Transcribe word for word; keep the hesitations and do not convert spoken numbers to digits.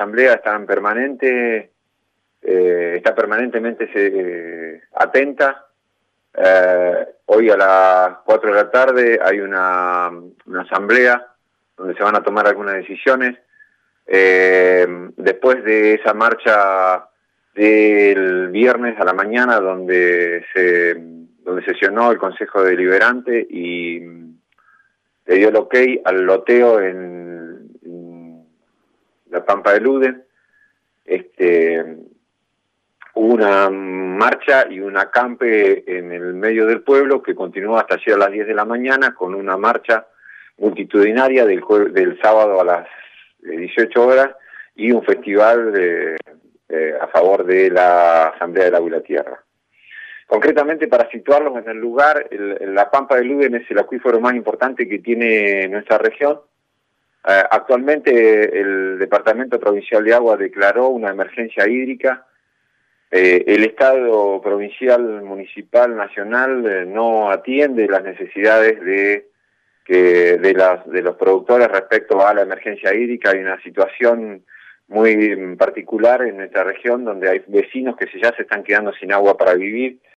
asamblea está en permanente, eh, está permanentemente eh, atenta. Eh, hoy a las cuatro de la tarde hay una, una asamblea donde se van a tomar algunas decisiones. Eh, después de esa marcha del viernes a la mañana donde se donde sesionó el Consejo Deliberante y le dio el ok al loteo en, en la Pampa de Luden, este, hubo una marcha y un acampe en el medio del pueblo que continuó hasta ayer a las diez de la mañana con una marcha multitudinaria del, del sábado a las dieciocho horas y un festival de, eh, a favor de la Asamblea del Agua y la Tierra. Concretamente, para situarlos en el lugar, el, la Pampa de Luden es el acuífero más importante que tiene nuestra región. Eh, actualmente el Departamento Provincial de Agua declaró una emergencia hídrica. Eh, el Estado provincial, municipal, nacional eh, no atiende las necesidades de que de, las, de los productores respecto a la emergencia hídrica. Hay una situación muy particular en nuestra región donde hay vecinos que ya se están quedando sin agua para vivir.